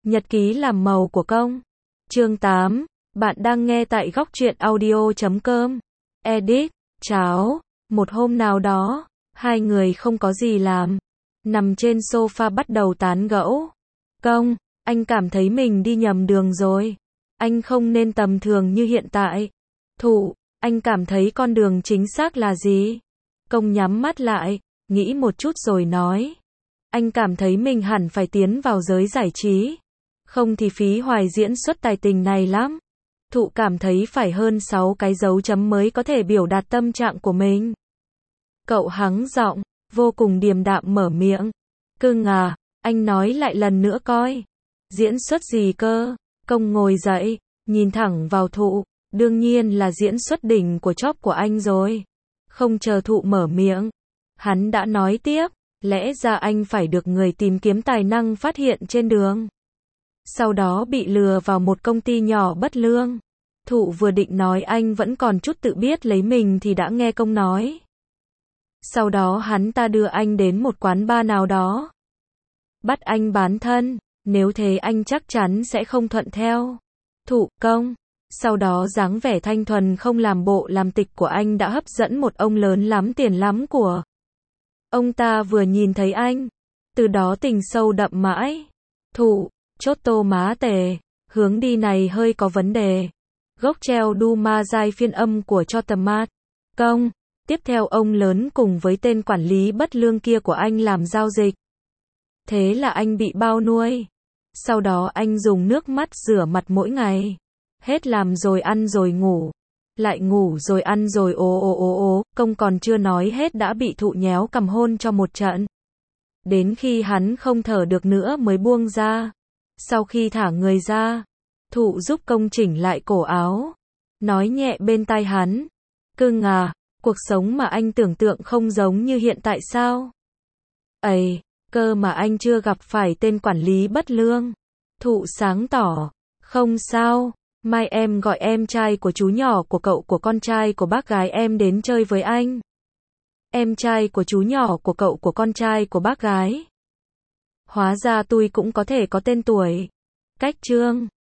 Nhật ký làm màu của công. Chương 8. Bạn đang nghe tại góc truyện audio.com. Edit. Cháu. Một hôm nào đó, hai người không có gì làm. Nằm trên sofa bắt đầu tán gẫu. Công, anh cảm thấy mình đi nhầm đường rồi. Anh không nên tầm thường như hiện tại. Thụ, anh cảm thấy con đường chính xác là gì? Công nhắm mắt lại, nghĩ một chút rồi nói. Anh cảm thấy mình hẳn phải tiến vào giới giải trí. Không thì phí hoài diễn xuất tài tình này lắm. Thụ cảm thấy phải hơn 6 cái dấu chấm mới có thể biểu đạt tâm trạng của mình. Cậu hắng giọng, vô cùng điềm đạm mở miệng. Cưng à, anh nói lại lần nữa coi. Diễn xuất gì cơ? Công ngồi dậy, nhìn thẳng vào Thụ. Đương nhiên là diễn xuất đỉnh của chóp của anh rồi. Không chờ Thụ mở miệng, hắn đã nói tiếp. Lẽ ra anh phải được người tìm kiếm tài năng phát hiện trên đường. Sau đó bị lừa vào một công ty nhỏ bất lương. Thụ vừa định nói anh vẫn còn chút tự biết lấy mình thì đã nghe Công nói. Sau đó hắn ta đưa anh đến một quán bar nào đó. Bắt anh bán thân, nếu thế anh chắc chắn sẽ không thuận theo. Thụ, Công. Sau đó dáng vẻ thanh thuần không làm bộ làm tịch của anh đã hấp dẫn một ông lớn lắm tiền lắm của. Ông ta vừa nhìn thấy anh, từ đó tình sâu đậm mãi. Thụ, chốt tô má tề, hướng đi này hơi có vấn đề. Gốc treo đu ma giai phiên âm của cho tầm mát. Công, tiếp theo ông lớn cùng với tên quản lý bất lương kia của anh làm giao dịch. Thế là anh bị bao nuôi. Sau đó anh dùng nước mắt rửa mặt mỗi ngày. Hết làm rồi ăn rồi ngủ. Lại ngủ rồi ăn rồi ố. Công còn chưa nói hết đã bị Thụ nhéo cầm hôn cho một trận. Đến khi hắn không thở được nữa mới buông ra. Sau khi thả người ra, Thụ giúp Công chỉnh lại cổ áo. Nói nhẹ bên tai hắn. Cưng à, cuộc sống mà anh tưởng tượng không giống như hiện tại sao? Ây, cơ mà anh chưa gặp phải tên quản lý bất lương. Thụ sáng tỏ. Không sao. Mai em gọi em trai của chú nhỏ của cậu của con trai của bác gái em đến chơi với anh. Em trai của chú nhỏ của cậu của con trai của bác gái. Hóa ra tôi cũng có thể có tên tuổi. Cách chương.